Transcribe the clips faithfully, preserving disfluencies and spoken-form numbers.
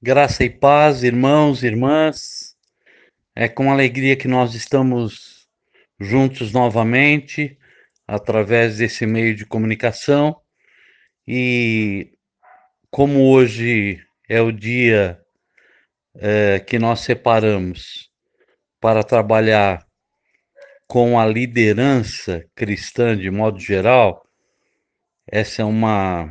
Graça e paz, irmãos e irmãs. É com alegria que nós estamos juntos novamente, através desse meio de comunicação. E como hoje é o dia é, que nós separamos para trabalhar com a liderança cristã de modo geral, essa é uma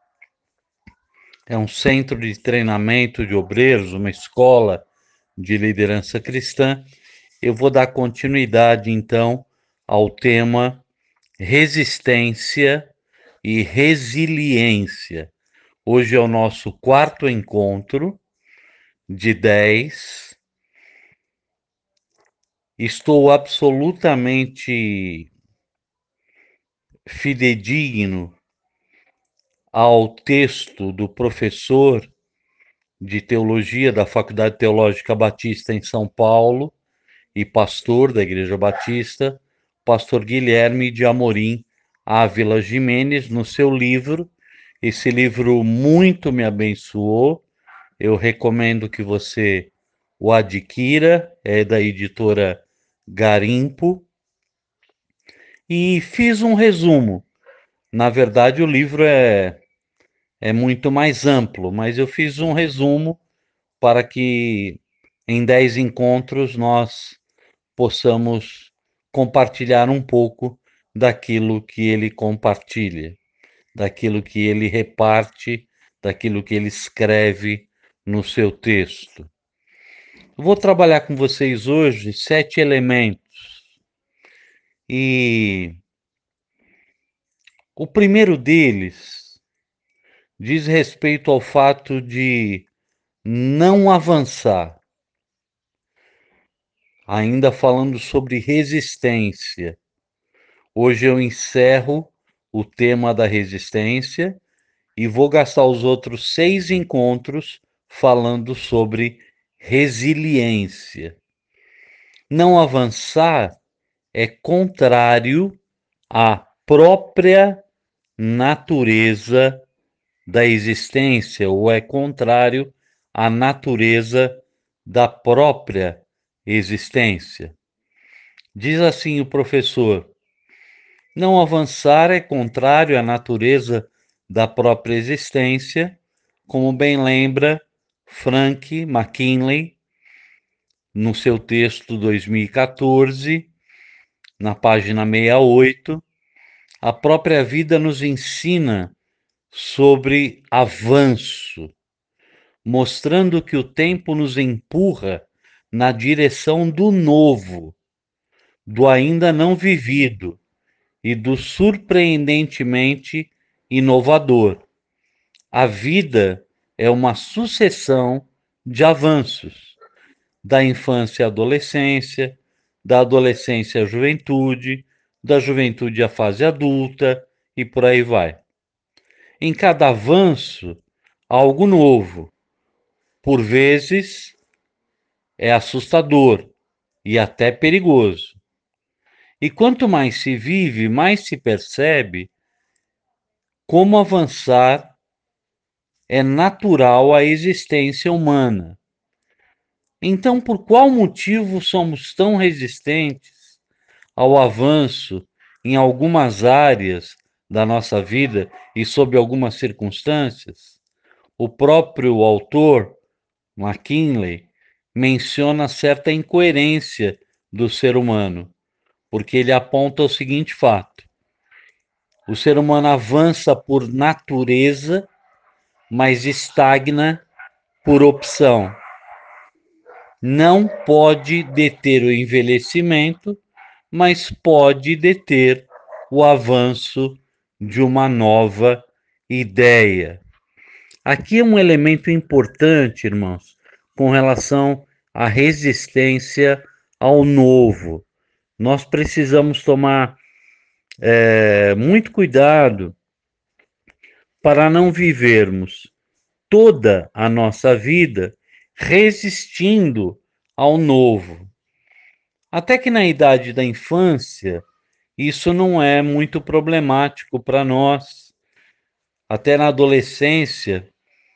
é um centro de treinamento de obreiros, uma escola de liderança cristã. Eu vou dar continuidade, então, ao tema resistência e resiliência. Hoje é o nosso quarto encontro de dez. Estou absolutamente fidedigno ao texto do professor de teologia da Faculdade Teológica Batista em São Paulo e pastor da Igreja Batista, pastor Guilherme de Amorim Ávila Gimenez, no seu livro. Esse livro muito me abençoou. Eu recomendo que você o adquira, é da editora Garimpo. E fiz um resumo. Na verdade, o livro é, é muito mais amplo, mas eu fiz um resumo para que em dez encontros nós possamos compartilhar um pouco daquilo que ele compartilha, daquilo que ele reparte, daquilo que ele escreve no seu texto. Vou trabalhar com vocês hoje sete elementos. E o primeiro deles diz respeito ao fato de não avançar. Ainda falando sobre resistência. Hoje eu encerro o tema da resistência e vou gastar os outros seis encontros falando sobre resiliência. Não avançar é contrário à própria natureza da existência, ou é contrário à natureza da própria existência. Diz assim o professor: não avançar é contrário à natureza da própria existência, como bem lembra Frank McKinley, no seu texto dois mil e quatorze, na página sessenta e oito. A própria vida nos ensina sobre avanço, mostrando que o tempo nos empurra na direção do novo, do ainda não vivido e do surpreendentemente inovador. A vida é uma sucessão de avanços, da infância à adolescência, da adolescência à juventude, da juventude à fase adulta e por aí vai. Em cada avanço, há algo novo. Por vezes é assustador e até perigoso. E quanto mais se vive, mais se percebe como avançar é natural à existência humana. Então, por qual motivo somos tão resistentes ao avanço em algumas áreas da nossa vida e sob algumas circunstâncias? O próprio autor, McKinley, menciona certa incoerência do ser humano, porque ele aponta o seguinte fato: o ser humano avança por natureza, mas estagna por opção. Não pode deter o envelhecimento, mas pode deter o avanço de uma nova ideia. Aqui é um elemento importante, irmãos, com relação à resistência ao novo. Nós precisamos tomar é, muito cuidado para não vivermos toda a nossa vida resistindo ao novo. Até que na idade da infância, isso não é muito problemático para nós. Até na adolescência,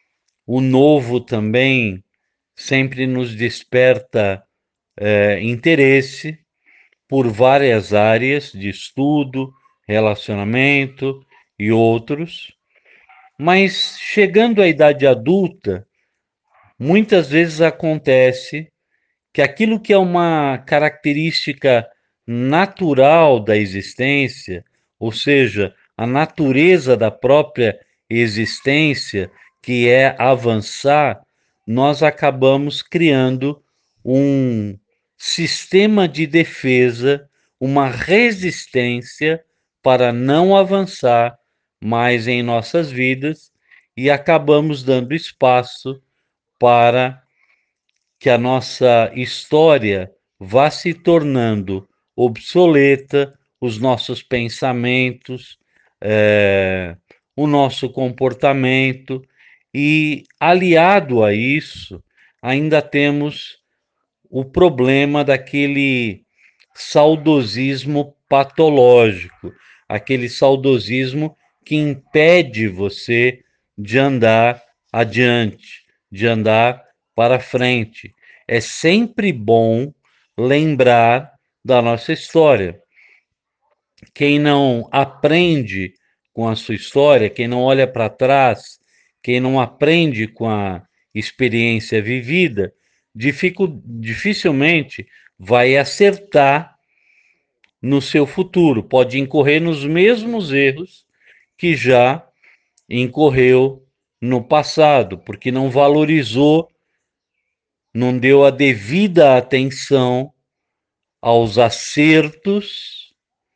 O novo também sempre nos desperta é, interesse por várias áreas de estudo, relacionamento e outros, mas chegando à idade adulta, muitas vezes acontece que aquilo que é uma característica natural da existência, ou seja, a natureza da própria existência, que é avançar, nós acabamos criando um sistema de defesa, uma resistência para não avançar mais em nossas vidas e acabamos dando espaço para que a nossa história vá se tornando obsoleta, os nossos pensamentos, é, o nosso comportamento, e aliado a isso, ainda temos o problema daquele saudosismo patológico, aquele saudosismo que impede você de andar adiante, de andar para frente. É sempre bom lembrar da nossa história. Quem não aprende com a sua história, quem não olha para trás, quem não aprende com a experiência vivida, dificu- dificilmente vai acertar no seu futuro, pode incorrer nos mesmos erros que já incorreu no passado, porque não valorizou, não deu a devida atenção aos acertos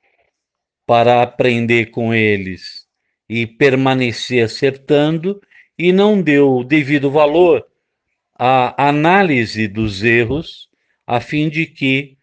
para aprender com eles e permanecer acertando, e não deu o devido valor à análise dos erros, a fim de que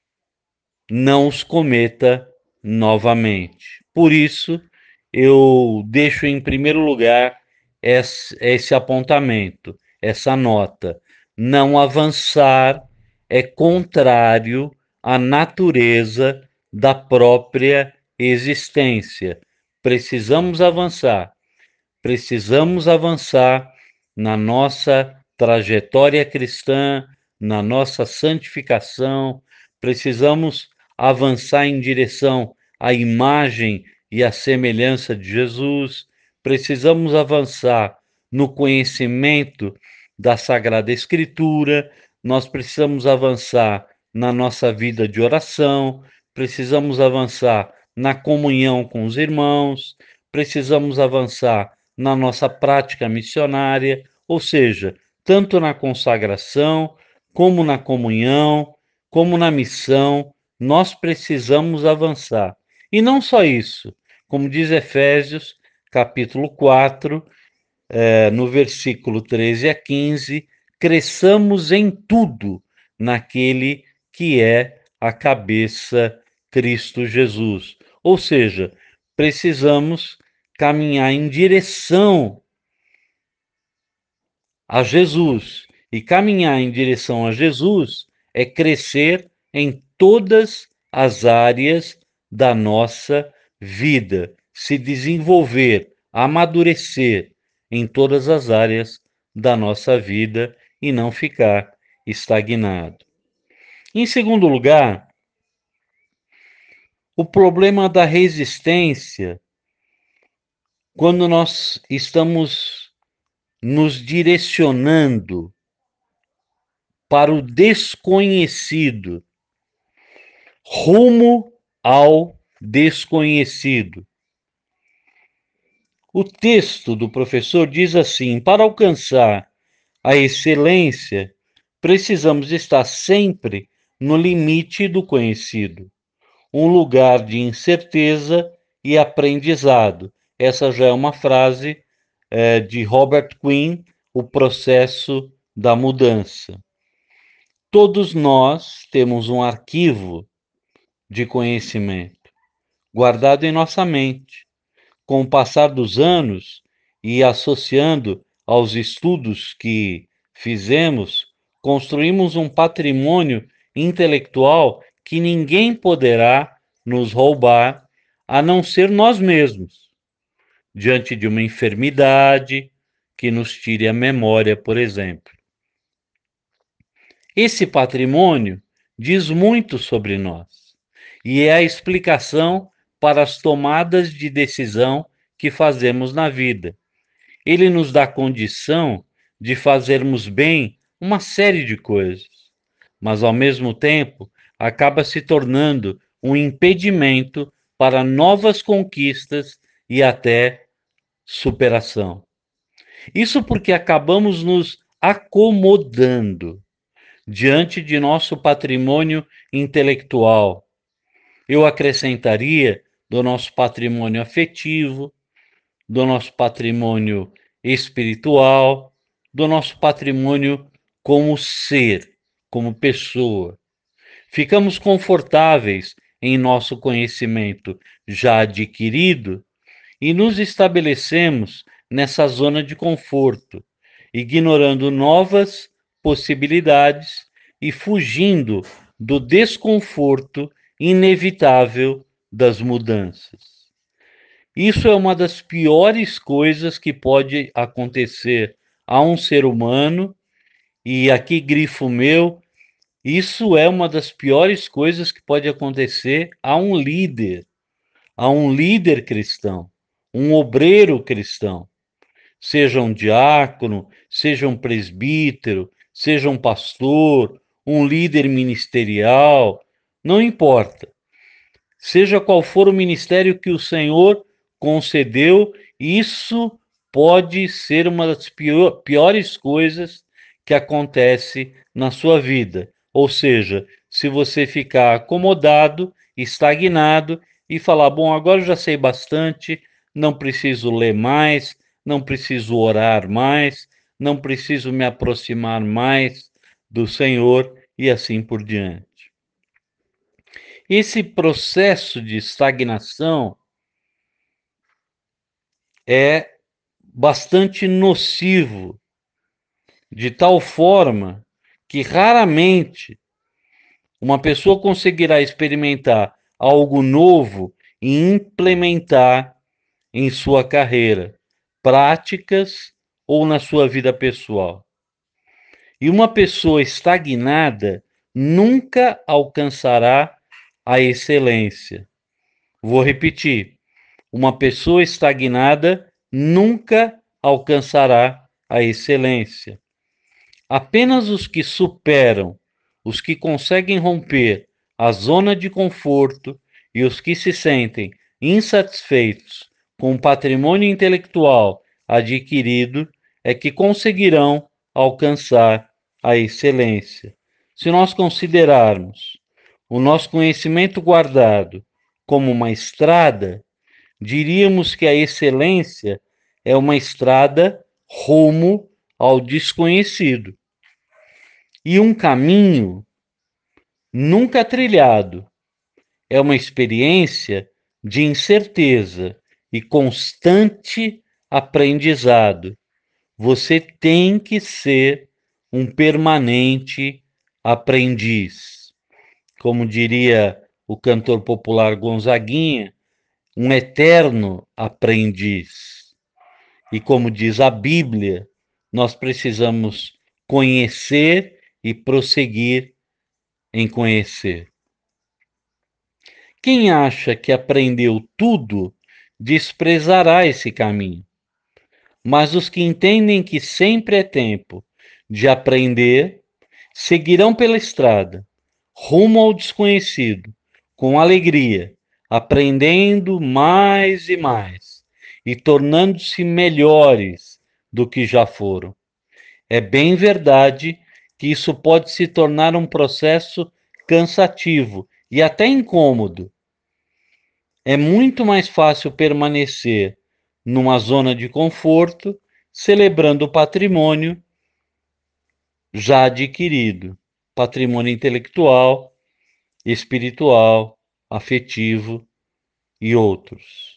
não os cometa novamente. Por isso, eu deixo em primeiro lugar esse, esse apontamento, essa nota. Não avançar é contrário à natureza da própria existência. Precisamos avançar, precisamos avançar na nossa trajetória cristã, na nossa santificação, precisamos avançar em direção à imagem e à semelhança de Jesus, precisamos avançar no conhecimento da Sagrada Escritura, nós precisamos avançar na nossa vida de oração, precisamos avançar na comunhão com os irmãos, precisamos avançar na nossa prática missionária, ou seja, tanto na consagração, como na comunhão, como na missão, nós precisamos avançar. E não só isso, como diz Efésios, capítulo quatro, eh, no versículo treze a quinze, cresçamos em tudo naquele que é a cabeça, Cristo Jesus. Ou seja, precisamos caminhar em direção a Jesus. E caminhar em direção a Jesus é crescer em todas as áreas da nossa vida, se desenvolver, amadurecer em todas as áreas da nossa vida e não ficar estagnado. Em segundo lugar, o problema da resistência quando nós estamos nos direcionando para o desconhecido, rumo ao desconhecido. O texto do professor diz assim: para alcançar a excelência, precisamos estar sempre no limite do conhecido, um lugar de incerteza e aprendizado. Essa já é uma frase é, de Robert Quinn, O Processo da Mudança. Todos nós temos um arquivo de conhecimento guardado em nossa mente. Com o passar dos anos e associando aos estudos que fizemos, construímos um patrimônio intelectual que ninguém poderá nos roubar, a não ser nós mesmos. Diante de uma enfermidade que nos tire a memória, por exemplo. Esse patrimônio diz muito sobre nós e é a explicação para as tomadas de decisão que fazemos na vida. Ele nos dá condição de fazermos bem uma série de coisas, mas ao mesmo tempo acaba se tornando um impedimento para novas conquistas e até superação. Isso porque acabamos nos acomodando diante de nosso patrimônio intelectual. Eu acrescentaria do nosso patrimônio afetivo, do nosso patrimônio espiritual, do nosso patrimônio como ser, como pessoa. Ficamos confortáveis em nosso conhecimento já adquirido e nos estabelecemos nessa zona de conforto, ignorando novas possibilidades e fugindo do desconforto inevitável das mudanças. Isso é uma das piores coisas que pode acontecer a um ser humano, e aqui grifo meu, isso é uma das piores coisas que pode acontecer a um líder, a um líder cristão, um obreiro cristão, seja um diácono, seja um presbítero, seja um pastor, um líder ministerial, não importa. Seja qual for o ministério que o Senhor concedeu, isso pode ser uma das piores coisas que acontece na sua vida. Ou seja, se você ficar acomodado, estagnado e falar, bom, agora eu já sei bastante, não preciso ler mais, não preciso orar mais, não preciso me aproximar mais do Senhor e assim por diante. Esse processo de estagnação é bastante nocivo, de tal forma que raramente uma pessoa conseguirá experimentar algo novo e implementar em sua carreira, práticas ou na sua vida pessoal. E uma pessoa estagnada nunca alcançará a excelência. Vou repetir. Uma pessoa estagnada nunca alcançará a excelência. Apenas os que superam, os que conseguem romper a zona de conforto e os que se sentem insatisfeitos com o patrimônio intelectual adquirido é que conseguirão alcançar a excelência. Se nós considerarmos o nosso conhecimento guardado como uma estrada, diríamos que a excelência é uma estrada rumo ao desconhecido. E um caminho nunca trilhado é uma experiência de incerteza e constante aprendizado. Você tem que ser um permanente aprendiz. Como diria o cantor popular Gonzaguinha, um eterno aprendiz. E como diz a Bíblia, nós precisamos conhecer e prosseguir em conhecer. Quem acha que aprendeu tudo, desprezará esse caminho. Mas os que entendem que sempre é tempo de aprender, seguirão pela estrada, rumo ao desconhecido, com alegria, aprendendo mais e mais e tornando-se melhores do que já foram. É bem verdade que isso pode se tornar um processo cansativo e até incômodo. É muito mais fácil permanecer numa zona de conforto, celebrando o patrimônio já adquirido, patrimônio intelectual, espiritual, afetivo e outros.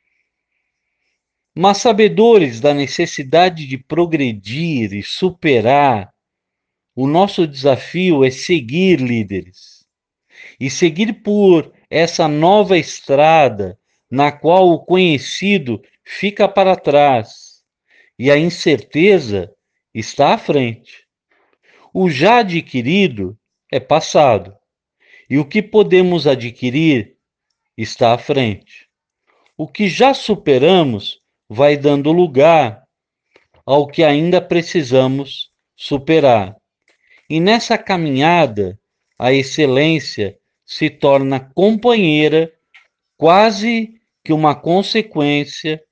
Mas sabedores da necessidade de progredir e superar, o nosso desafio é seguir, líderes, e seguir por essa nova estrada na qual o conhecido fica para trás e a incerteza está à frente. O já adquirido é passado, e o que podemos adquirir está à frente. O que já superamos vai dando lugar ao que ainda precisamos superar. E nessa caminhada, a excelência se torna companheira, quase que uma consequência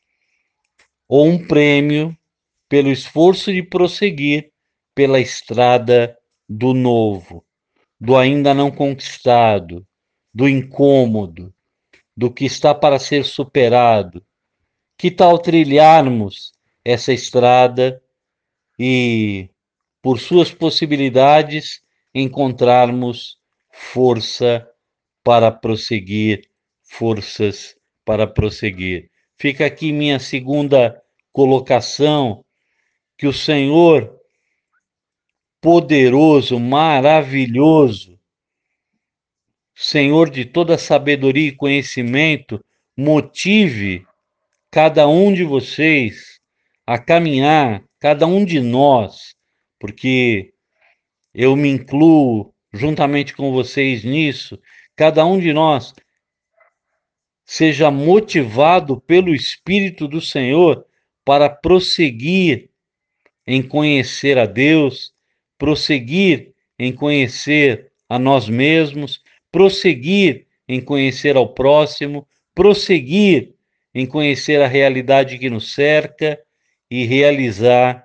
ou um prêmio pelo esforço de prosseguir pela estrada do novo, do ainda não conquistado, do incômodo, do que está para ser superado. Que tal trilharmos essa estrada e, por suas possibilidades, encontrarmos força para prosseguir, forças para prosseguir. Fica aqui minha segunda colocação, que o Senhor poderoso, maravilhoso, Senhor de toda sabedoria e conhecimento, motive cada um de vocês a caminhar, cada um de nós, porque eu me incluo juntamente com vocês nisso, cada um de nós seja motivado pelo Espírito do Senhor para prosseguir em conhecer a Deus, prosseguir em conhecer a nós mesmos, prosseguir em conhecer ao próximo, prosseguir em conhecer a realidade que nos cerca e realizar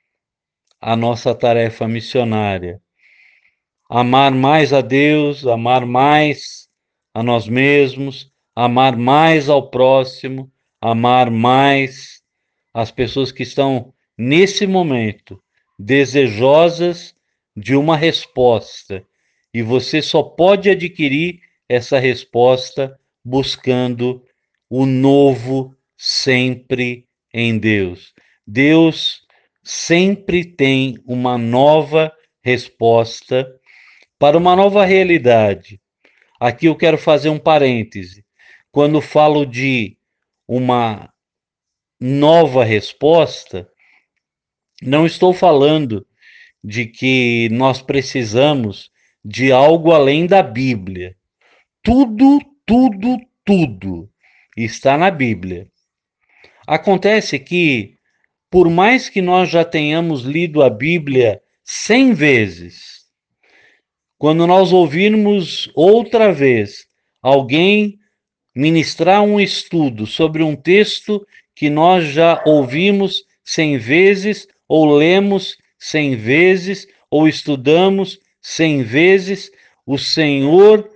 a nossa tarefa missionária. Amar mais a Deus, amar mais a nós mesmos, amar mais ao próximo, amar mais as pessoas que estão nesse momento desejosas de uma resposta. E você só pode adquirir essa resposta buscando o novo sempre em Deus. Deus sempre tem uma nova resposta para uma nova realidade. Aqui eu quero fazer um parêntese. Quando falo de uma nova resposta, não estou falando de que nós precisamos de algo além da Bíblia. Tudo, tudo, tudo está na Bíblia. Acontece que, por mais que nós já tenhamos lido a Bíblia cem vezes, quando nós ouvirmos outra vez alguém ministrar um estudo sobre um texto que nós já ouvimos cem vezes, ou lemos cem vezes, ou estudamos cem vezes, o Senhor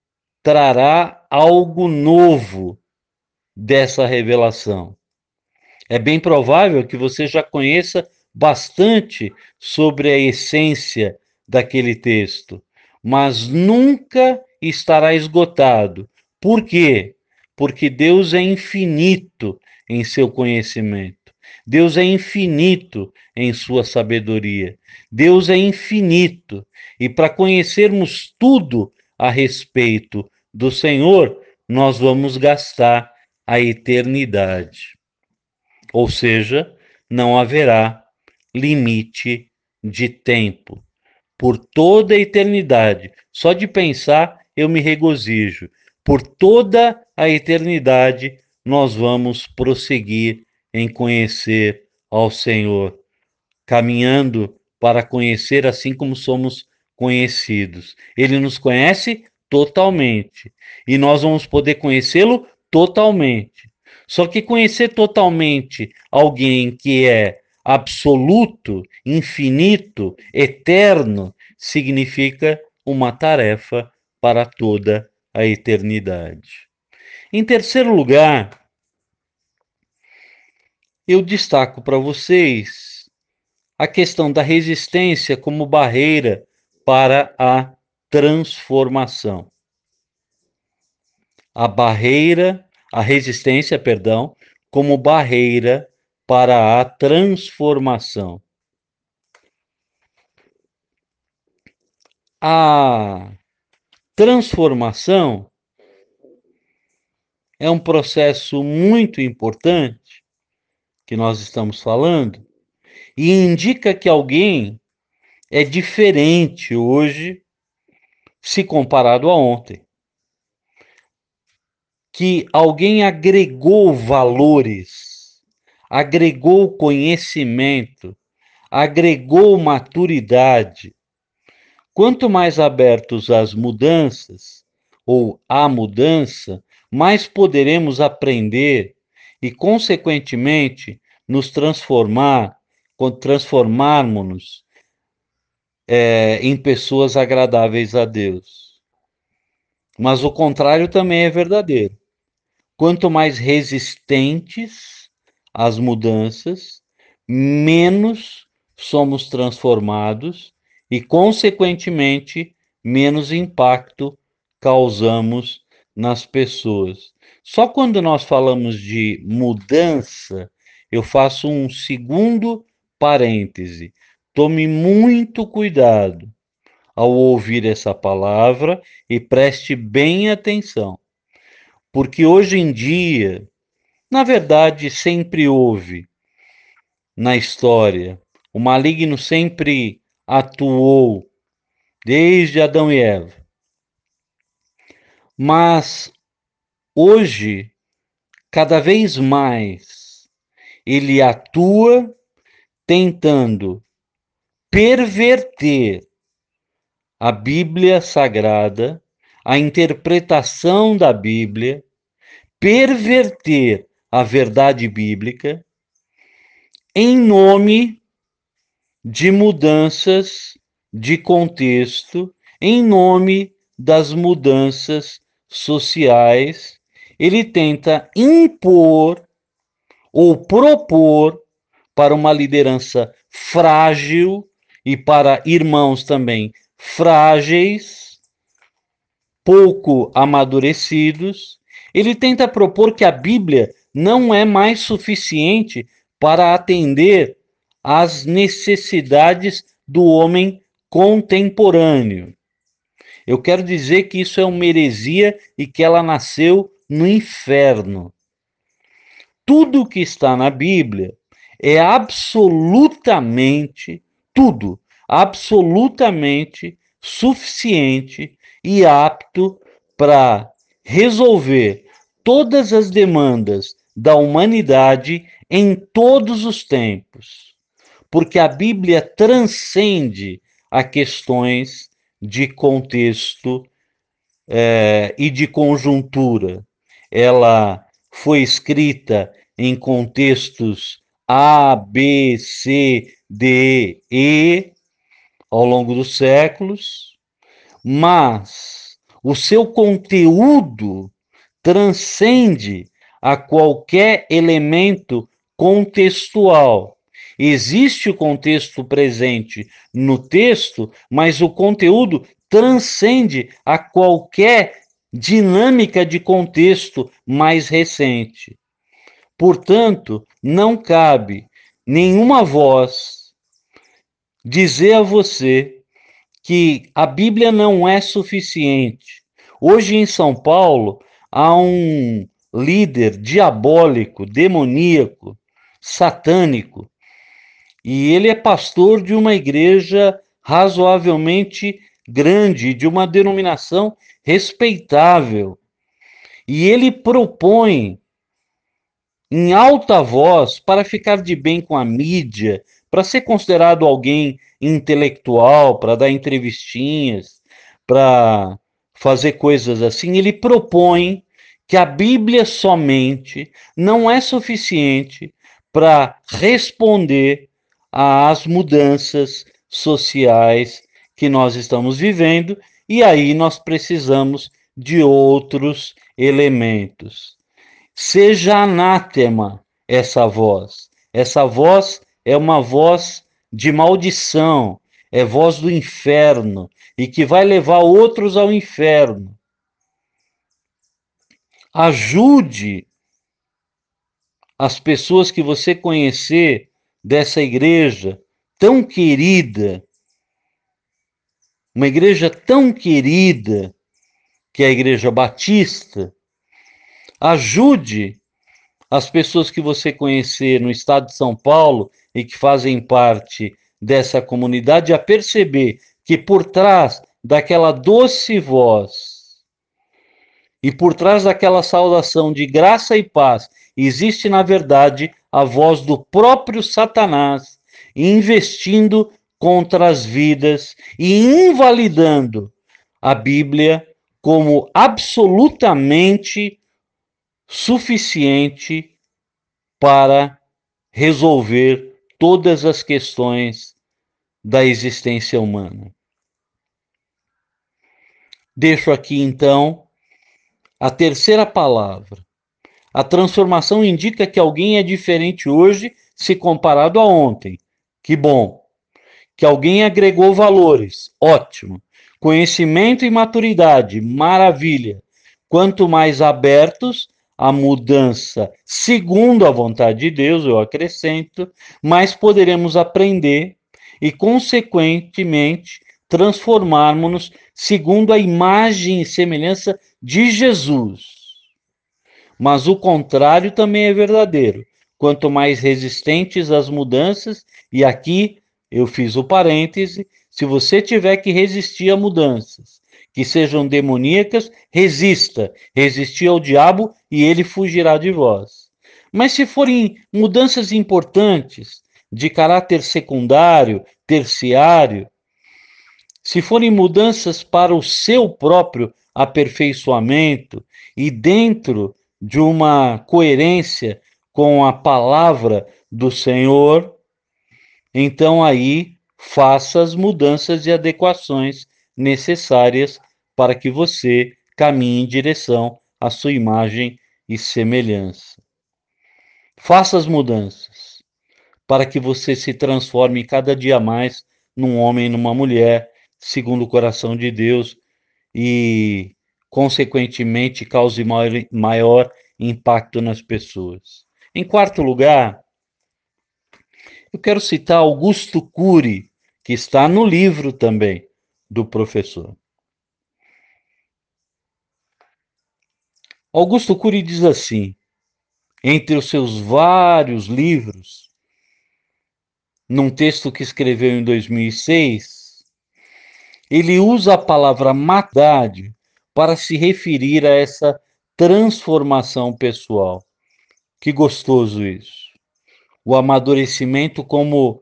trará algo novo dessa revelação. É bem provável que você já conheça bastante sobre a essência daquele texto, mas nunca estará esgotado. Por quê? Porque Deus é infinito em seu conhecimento. Deus é infinito em sua sabedoria. Deus é infinito. E para conhecermos tudo a respeito do Senhor, nós vamos gastar a eternidade. Ou seja, não haverá limite de tempo. Por toda a eternidade, só de pensar eu me regozijo. Por toda a eternidade, nós vamos prosseguir em conhecer ao Senhor, caminhando para conhecer assim como somos conhecidos. Ele nos conhece totalmente e nós vamos poder conhecê-lo totalmente. Só que conhecer totalmente alguém que é absoluto, infinito, eterno, significa uma tarefa para toda a eternidade. Em terceiro lugar, eu destaco para vocês a questão da resistência como barreira para a transformação. A barreira, a resistência, perdão, como barreira para a transformação. A transformação é um processo muito importante que nós estamos falando, e indica que alguém é diferente hoje se comparado a ontem. Que alguém agregou valores, agregou conhecimento, agregou maturidade. Quanto mais abertos às mudanças, ou à mudança, mais poderemos aprender e, consequentemente, nos transformar, transformarmos-nos é, em pessoas agradáveis a Deus. Mas o contrário também é verdadeiro. Quanto mais resistentes às mudanças, menos somos transformados e, consequentemente, menos impacto causamos nas pessoas. Só quando nós falamos de mudança, eu faço um segundo parêntese. Tome muito cuidado ao ouvir essa palavra e preste bem atenção. Porque hoje em dia, na verdade, sempre houve na história, o maligno sempre atuou, desde Adão e Eva. Mas hoje, cada vez mais, ele atua tentando perverter a Bíblia Sagrada, a interpretação da Bíblia, perverter a verdade bíblica em nome de mudanças de contexto, em nome das mudanças sociais. Ele tenta impor ou propor para uma liderança frágil e para irmãos também frágeis, pouco amadurecidos, ele tenta propor que a Bíblia não é mais suficiente para atender às necessidades do homem contemporâneo. Eu quero dizer que isso é uma heresia e que ela nasceu no inferno. Tudo que está na Bíblia é absolutamente, tudo, absolutamente suficiente e apto para resolver todas as demandas da humanidade em todos os tempos. Porque a Bíblia transcende a questões de contexto é, e de conjuntura. Ela foi escrita em contextos A, B, C, D, E ao longo dos séculos, mas o seu conteúdo transcende a qualquer elemento contextual. Existe o contexto presente no texto, mas o conteúdo transcende a qualquer dinâmica de contexto mais recente. Portanto, não cabe nenhuma voz dizer a você que a Bíblia não é suficiente. Hoje em São Paulo há um líder diabólico, demoníaco, satânico, e ele é pastor de uma igreja razoavelmente grande, de uma denominação respeitável. E ele propõe em alta voz, para ficar de bem com a mídia, para ser considerado alguém intelectual, para dar entrevistinhas, para fazer coisas assim, ele propõe que a Bíblia somente não é suficiente para responder às mudanças sociais que nós estamos vivendo, e aí nós precisamos de outros elementos. Seja anátema essa voz. Essa voz é uma voz de maldição, é voz do inferno e que vai levar outros ao inferno. Ajude as pessoas que você conhecer dessa igreja tão querida, uma igreja tão querida que é a Igreja Batista. Ajude as pessoas que você conhecer no estado de São Paulo e que fazem parte dessa comunidade a perceber que por trás daquela doce voz e por trás daquela saudação de graça e paz existe, na verdade, a voz do próprio Satanás investindo contra as vidas e invalidando a Bíblia como absolutamente suficiente para resolver todas as questões da existência humana. Deixo aqui, então, a terceira palavra. A transformação indica que alguém é diferente hoje se comparado a ontem. Que bom. Que alguém agregou valores. Ótimo. Conhecimento e maturidade. Maravilha. Quanto mais abertos à mudança segundo a vontade de Deus, eu acrescento, mais poderemos aprender e, consequentemente, transformarmos-nos segundo a imagem e semelhança de Jesus. Mas o contrário também é verdadeiro. Quanto mais resistentes às mudanças, e aqui eu fiz o parêntese, se você tiver que resistir a mudanças que sejam demoníacas, resista. Resistir ao diabo e ele fugirá de vós. Mas se forem mudanças importantes, de caráter secundário, terciário, se forem mudanças para o seu próprio aperfeiçoamento e dentro de uma coerência com a palavra do Senhor, então aí faça as mudanças e adequações necessárias para que você caminhe em direção à sua imagem e semelhança. Faça as mudanças para que você se transforme cada dia mais num homem e numa mulher, segundo o coração de Deus, e, consequentemente, cause maior, maior impacto nas pessoas. Em quarto lugar, eu quero citar Augusto Cury, que está no livro também do professor. Augusto Cury diz assim, entre os seus vários livros, num texto que escreveu em dois mil e seis, ele usa a palavra maturidade para se referir a essa transformação pessoal. Que gostoso isso. O amadurecimento como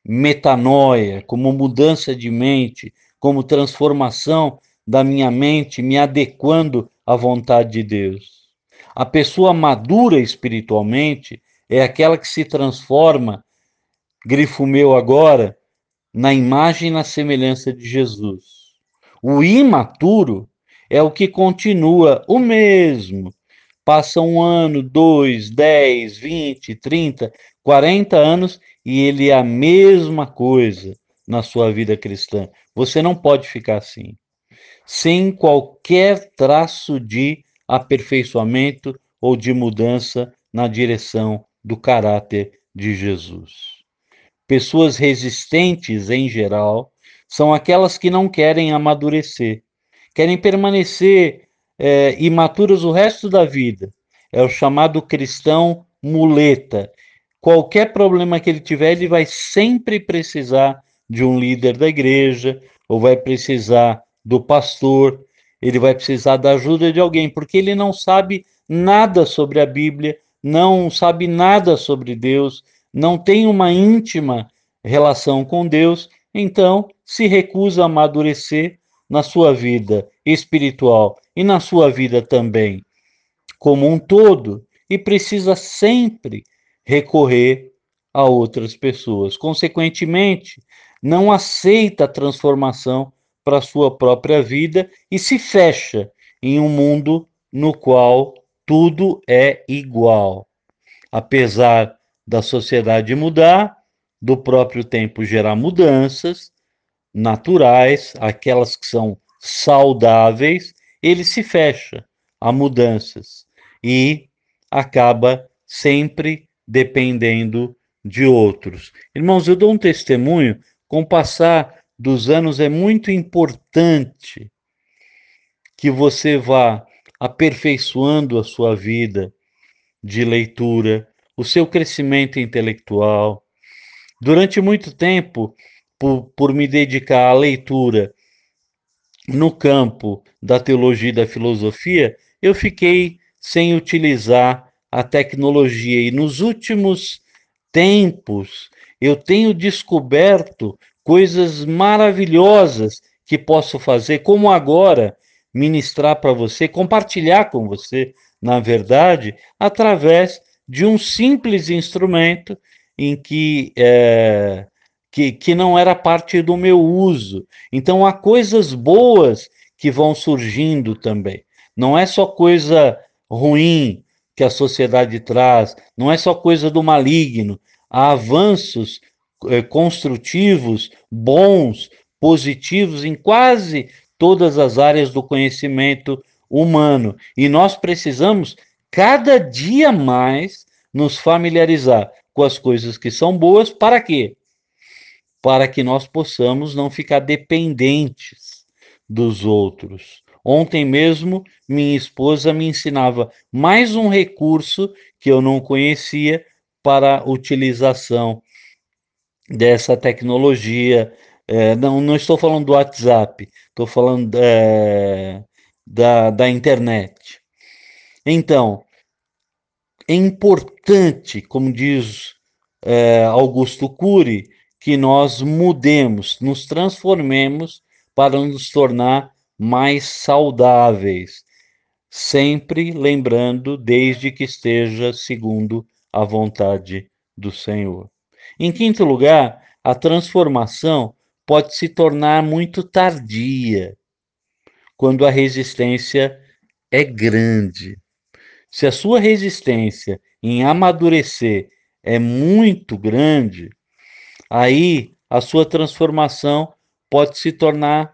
metanoia, como mudança de mente, como transformação da minha mente, me adequando à vontade de Deus. A pessoa madura espiritualmente é aquela que se transforma, grifo meu agora, na imagem e na semelhança de Jesus. O imaturo é o que continua o mesmo. Passa um ano, dois, dez, vinte, trinta, quarenta anos e ele é a mesma coisa na sua vida cristã. Você não pode ficar assim, sem qualquer traço de aperfeiçoamento ou de mudança na direção do caráter de Jesus. Pessoas resistentes, em geral, são aquelas que não querem amadurecer, querem permanecer é, imaturas o resto da vida. É o chamado cristão muleta. Qualquer problema que ele tiver, ele vai sempre precisar de um líder da igreja, ou vai precisar do pastor, ele vai precisar da ajuda de alguém, porque ele não sabe nada sobre a Bíblia, não sabe nada sobre Deus, não tem uma íntima relação com Deus, então se recusa a amadurecer na sua vida espiritual e na sua vida também como um todo e precisa sempre recorrer a outras pessoas. Consequentemente, não aceita a transformação para a sua própria vida e se fecha em um mundo no qual tudo é igual. Apesar da sociedade mudar, do próprio tempo gerar mudanças naturais, aquelas que são saudáveis, ele se fecha a mudanças e acaba sempre dependendo de outros. Irmãos, eu dou um testemunho, com o passar dos anos é muito importante que você vá aperfeiçoando a sua vida de leitura, o seu crescimento intelectual. Durante muito tempo, por, por me dedicar à leitura no campo da teologia e da filosofia, eu fiquei sem utilizar a tecnologia. E nos últimos tempos, eu tenho descoberto coisas maravilhosas que posso fazer, como agora ministrar para você, compartilhar com você, na verdade, através de um simples instrumento em que é, que, que não era parte do meu uso. Então há coisas boas que vão surgindo também. Não é só coisa ruim que a sociedade traz, não é só coisa do maligno. Há avanços eh, construtivos, bons, positivos em quase todas as áreas do conhecimento humano. E nós precisamos cada dia mais nos familiarizar com as coisas que são boas, para quê? Para que nós possamos não ficar dependentes dos outros. Ontem mesmo, minha esposa me ensinava mais um recurso que eu não conhecia para a utilização dessa tecnologia. É, não, não estou falando do WhatsApp, estou falando é, da, da internet. Então, é importante, como diz é, Augusto Cury, que nós mudemos, nos transformemos para nos tornar mais saudáveis, sempre lembrando, desde que esteja segundo a vontade do Senhor. Em quinto lugar, a transformação pode se tornar muito tardia, quando a resistência é grande. Se a sua resistência em amadurecer é muito grande, aí a sua transformação pode se tornar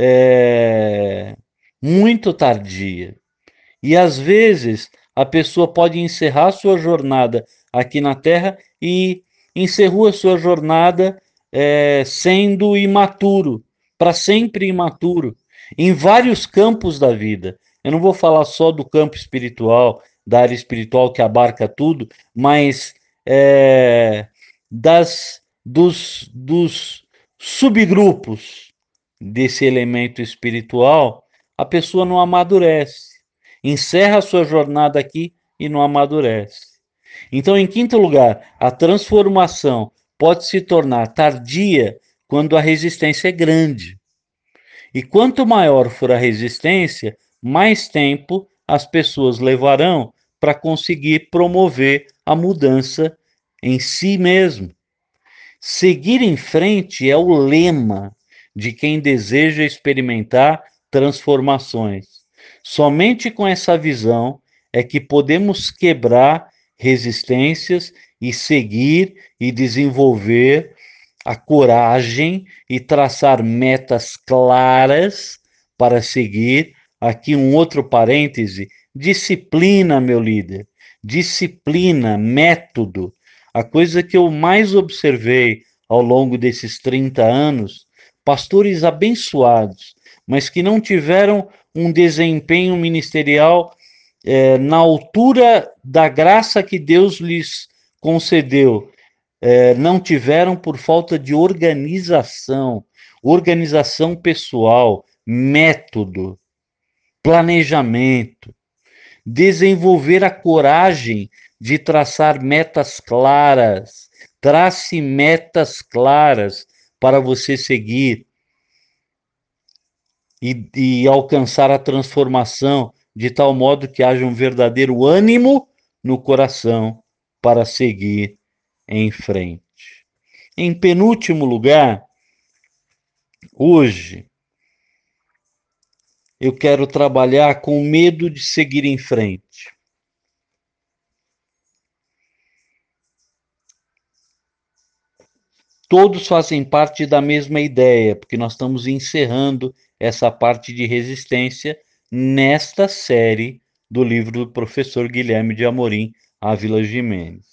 é, muito tardia. E às vezes a pessoa pode encerrar sua jornada aqui na Terra e encerrou a sua jornada é, sendo imaturo, para sempre imaturo, em vários campos da vida. Eu não vou falar só do campo espiritual, da área espiritual que abarca tudo, mas é, das, dos, dos subgrupos desse elemento espiritual, a pessoa não amadurece, encerra a sua jornada aqui e não amadurece. Então, em quinto lugar, a transformação pode se tornar tardia quando a resistência é grande. E quanto maior for a resistência, mais tempo as pessoas levarão para conseguir promover a mudança em si mesmo. Seguir em frente é o lema de quem deseja experimentar transformações. Somente com essa visão é que podemos quebrar resistências e seguir e desenvolver a coragem e traçar metas claras para seguir. Aqui um outro parêntese: disciplina, meu líder. Disciplina, método. A coisa que eu mais observei ao longo desses trinta anos, pastores abençoados, mas que não tiveram um desempenho ministerial eh, na altura da graça que Deus lhes concedeu, eh, não tiveram por falta de organização, organização pessoal, método, planejamento, desenvolver a coragem de traçar metas claras. Trace metas claras para você seguir e, e alcançar a transformação de tal modo que haja um verdadeiro ânimo no coração para seguir em frente. Em penúltimo lugar, hoje, eu quero trabalhar com medo de seguir em frente. Todos fazem parte da mesma ideia, porque nós estamos encerrando essa parte de resistência nesta série do livro do professor Guilherme de Amorim Ávila Gimenez.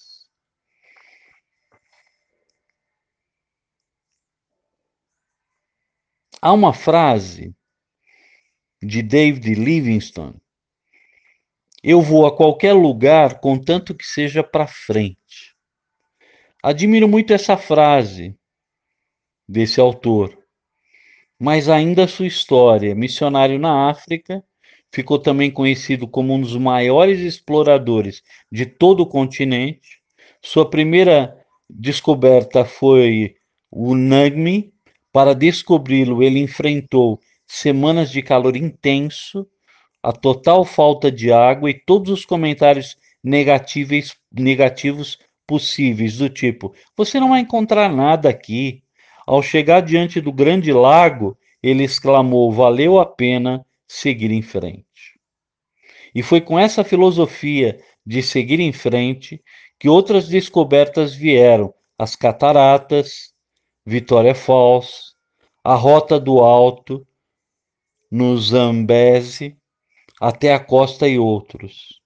Há uma frase de David Livingstone Eu vou a qualquer lugar, contanto que seja para frente. Admiro muito essa frase desse autor, mas ainda a sua história. Missionário na África, ficou também conhecido como um dos maiores exploradores de todo o continente. Sua primeira descoberta foi o Nagmi. Para descobri-lo, ele enfrentou semanas de calor intenso, a total falta de água e todos os comentários negativos, negativos possíveis, do tipo: você não vai encontrar nada aqui. Ao chegar diante do grande lago, ele exclamou: valeu a pena seguir em frente. E foi com essa filosofia de seguir em frente que outras descobertas vieram: as cataratas, Vitória Falls, a Rota do Alto, no Zambeze, até a costa e outros.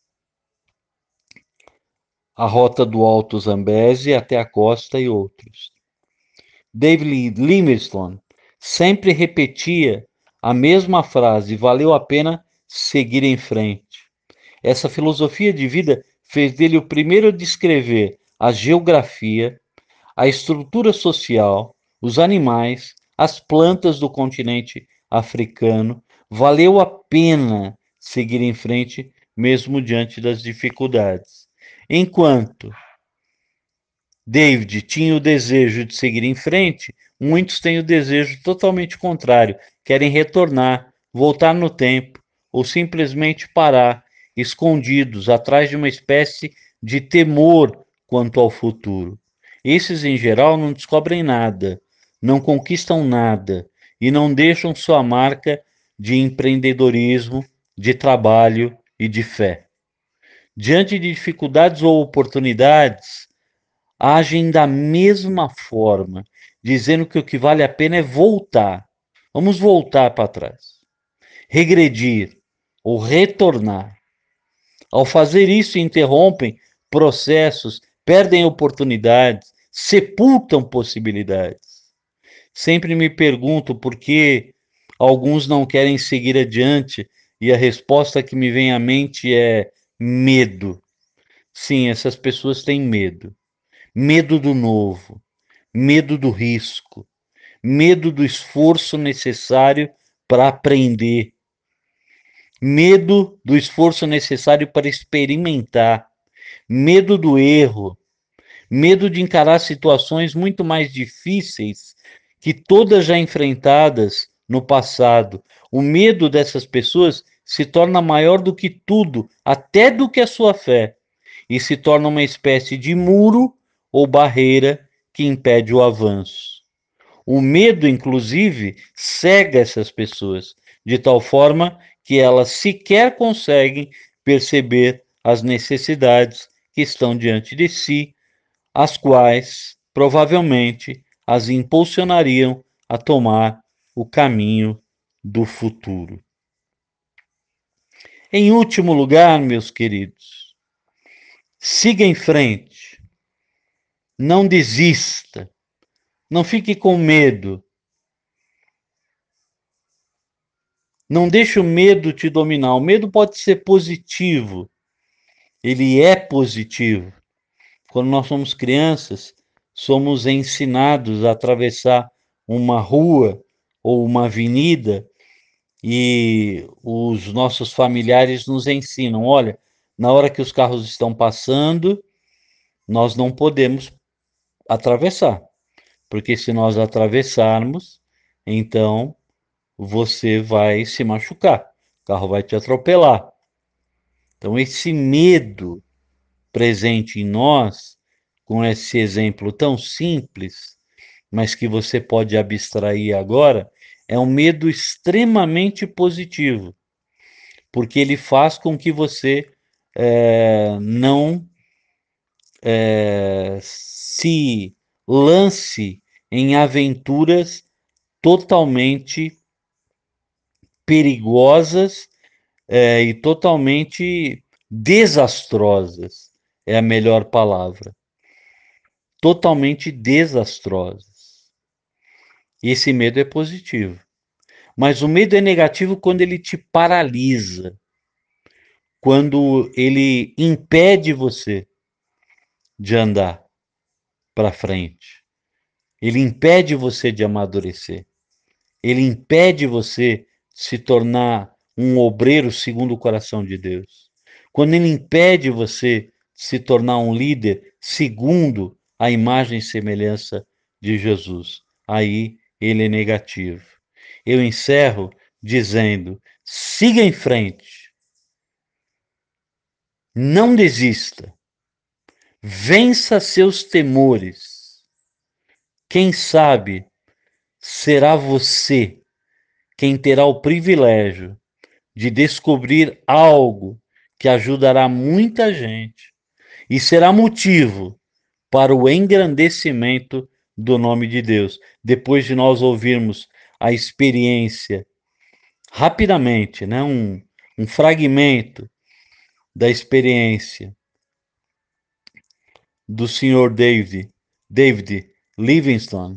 A Rota do Alto Zambeze até a costa e outros. David Livingstone sempre repetia a mesma frase: valeu a pena seguir em frente. Essa filosofia de vida fez dele o primeiro a descrever a geografia, a estrutura social, os animais, as plantas do continente africano. Valeu a pena seguir em frente, mesmo diante das dificuldades. Enquanto David tinha o desejo de seguir em frente, muitos têm o desejo totalmente contrário, querem retornar, voltar no tempo ou simplesmente parar, escondidos atrás de uma espécie de temor quanto ao futuro. Esses, em geral, não descobrem nada, não conquistam nada e não deixam sua marca de empreendedorismo, de trabalho e de fé. Diante de dificuldades ou oportunidades, agem da mesma forma, dizendo que o que vale a pena é voltar. Vamos voltar para trás, regredir ou retornar. Ao fazer isso, interrompem processos, perdem oportunidades, sepultam possibilidades. Sempre me pergunto por que alguns não querem seguir adiante, e a resposta que me vem à mente é medo. Sim, essas pessoas têm medo. Medo do novo, medo do risco, medo do esforço necessário para aprender, medo do esforço necessário para experimentar, medo do erro, medo de encarar situações muito mais difíceis que todas já enfrentadas no passado. O medo dessas pessoas se torna maior do que tudo, até do que a sua fé, e se torna uma espécie de muro ou barreira que impede o avanço. O medo, inclusive, cega essas pessoas, de tal forma que elas sequer conseguem perceber as necessidades que estão diante de si, as quais provavelmente as impulsionariam a tomar o caminho do futuro. Em último lugar, meus queridos, siga em frente, não desista, não fique com medo, não deixe o medo te dominar. O medo pode ser positivo, ele é positivo. Quando nós somos crianças, somos ensinados a atravessar uma rua ou uma avenida e os nossos familiares nos ensinam: olha, na hora que os carros estão passando, nós não podemos atravessar, porque se nós atravessarmos, então você vai se machucar, o carro vai te atropelar. Então esse medo presente em nós, com esse exemplo tão simples, mas que você pode abstrair agora, é um medo extremamente positivo, porque ele faz com que você é, não é, se lance em aventuras totalmente perigosas é, e totalmente desastrosas, é a melhor palavra. Totalmente desastrosas. Esse medo é positivo. Mas o medo é negativo quando ele te paralisa, quando ele impede você de andar para frente. Ele impede você de amadurecer. Ele impede você de se tornar um obreiro segundo o coração de Deus. Quando ele impede você de se tornar um líder segundo a imagem e semelhança de Jesus, aí ele é negativo. Eu encerro dizendo: siga em frente. Não desista. Vença seus temores. Quem sabe será você quem terá o privilégio de descobrir algo que ajudará muita gente e será motivo para o engrandecimento do nome de Deus. Depois de nós ouvirmos a experiência, rapidamente, né, um, um fragmento da experiência do senhor David, David Livingstone.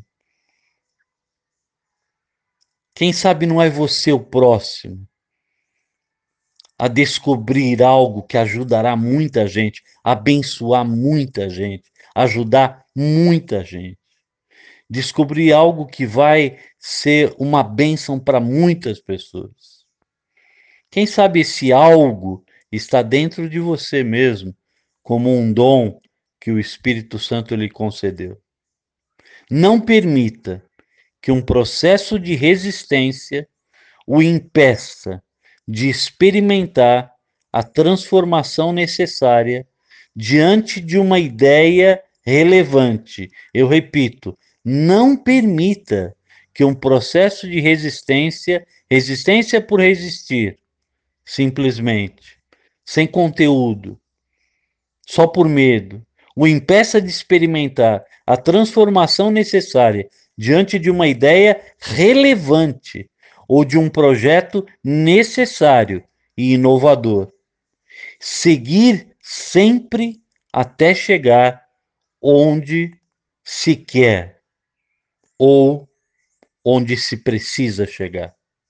Quem sabe não é você o próximo a descobrir algo que ajudará muita gente, abençoar muita gente, ajudar muita gente. Descobrir algo que vai ser uma bênção para muitas pessoas. Quem sabe esse algo está dentro de você mesmo, como um dom que o Espírito Santo lhe concedeu. Não permita que um processo de resistência o impeça de experimentar a transformação necessária diante de uma ideia relevante. Eu repito, não permita que um processo de resistência, resistência por resistir, simplesmente, sem conteúdo, só por medo, o impeça de experimentar a transformação necessária diante de uma ideia relevante ou de um projeto necessário e inovador. Seguir sempre até chegar onde se quer ou onde se precisa chegar.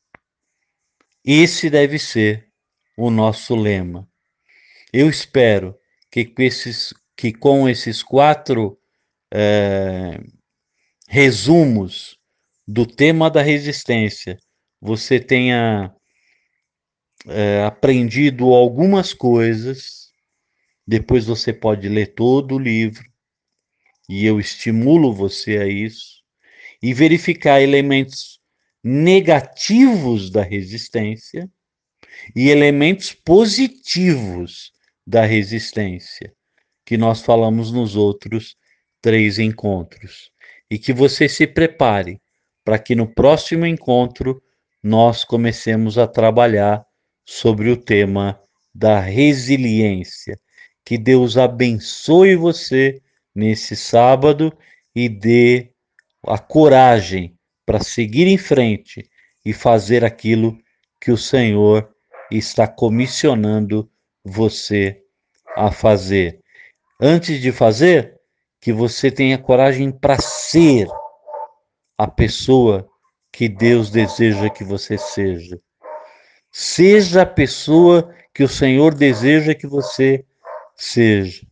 Esse deve ser o nosso lema. Eu espero que com esses, que com esses quatro é, resumos do tema da resistência, você tenha é, aprendido algumas coisas. Depois você pode ler todo o livro, e eu estimulo você a isso, e verificar elementos negativos da resistência e elementos positivos da resistência, que nós falamos nos outros três encontros. E que você se prepare para que no próximo encontro nós comecemos a trabalhar sobre o tema da resiliência. Que Deus abençoe você nesse sábado e dê a coragem para seguir em frente e fazer aquilo que o Senhor está comissionando você a fazer. Antes de fazer, que você tenha coragem para ser a pessoa que Deus deseja que você seja. Seja a pessoa que o Senhor deseja que você seja.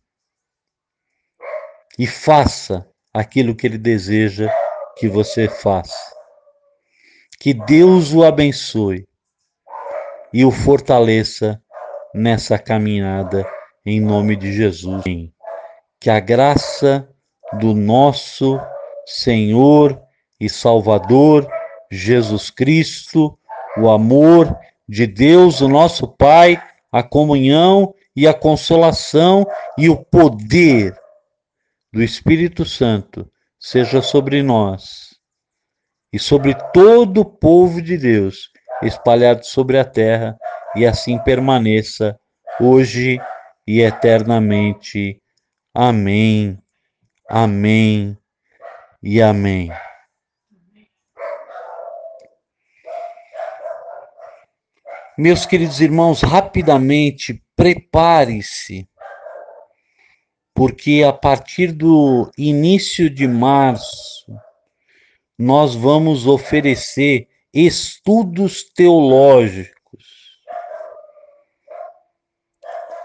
E faça aquilo que Ele deseja que você faça. Que Deus o abençoe e o fortaleça nessa caminhada, em nome de Jesus. Que a graça do nosso Senhor e Salvador Jesus Cristo, o amor de Deus, o nosso Pai, a comunhão e a consolação e o poder do Espírito Santo seja sobre nós e sobre todo o povo de Deus espalhado sobre a terra, e assim permaneça hoje e eternamente. Amém, amém e amém. Meus queridos irmãos, rapidamente prepare-se, porque a partir do início de março nós vamos oferecer estudos teológicos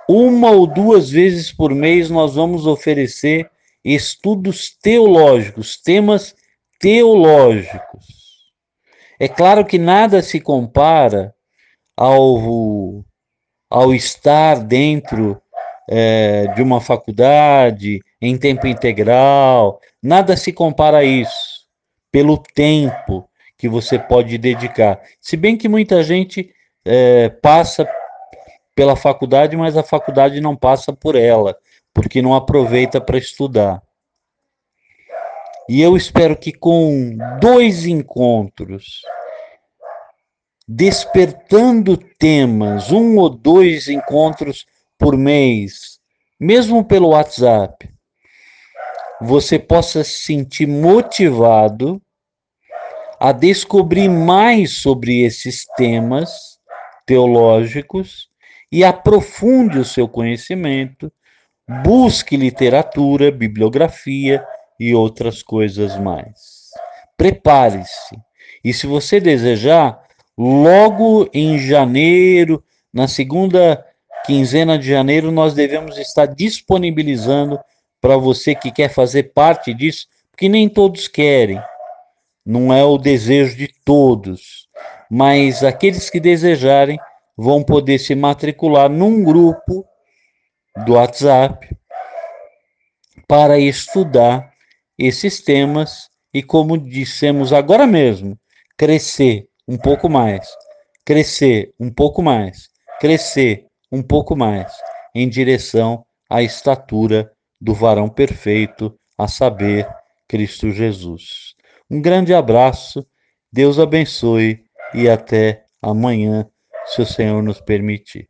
uma ou duas vezes por mês nós vamos oferecer estudos teológicos, temas teológicos. É claro que nada se compara ao, ao estar dentro é, de uma faculdade em tempo integral, nada se compara a isso, pelo tempo que você pode dedicar. Se bem que muita gente é, passa pela faculdade, mas a faculdade não passa por ela, porque não aproveita para estudar. E eu espero que com dois encontros, despertando temas, um ou dois encontros por mês, mesmo pelo WhatsApp, você possa se sentir motivado a descobrir mais sobre esses temas teológicos e aprofunde o seu conhecimento, busque literatura, bibliografia e outras coisas mais. Prepare-se. E se você desejar, logo em janeiro, na segunda quinzena de janeiro, nós devemos estar disponibilizando para você que quer fazer parte disso, porque nem todos querem. Não é o desejo de todos, mas aqueles que desejarem vão poder se matricular num grupo do WhatsApp para estudar esses temas e, como dissemos agora mesmo, crescer um pouco mais, crescer um pouco mais, crescer um pouco mais em direção à estatura do varão perfeito, a saber, Cristo Jesus. Um grande abraço, Deus abençoe e até amanhã, se o Senhor nos permitir.